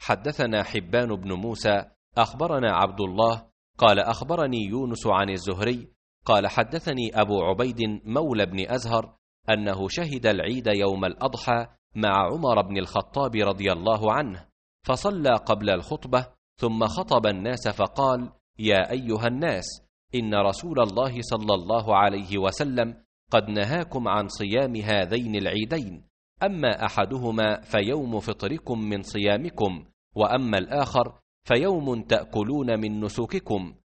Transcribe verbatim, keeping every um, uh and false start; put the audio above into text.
حدثنا حبان بن موسى أخبرنا عبد الله قال أخبرني يونس عن الزهري قال حدثني أبو عبيد مولى بن أزهر أنه شهد العيد يوم الأضحى مع عمر بن الخطاب رضي الله عنه، فصلى قبل الخطبة ثم خطب الناس فقال: يا أيها الناس، إن رسول الله صلى الله عليه وسلم قد نهاكم عن صيام هذين العيدين، أما أحدهما فيوم فطركم من صيامكم، وأما الآخر فيوم تأكلون من نسككم،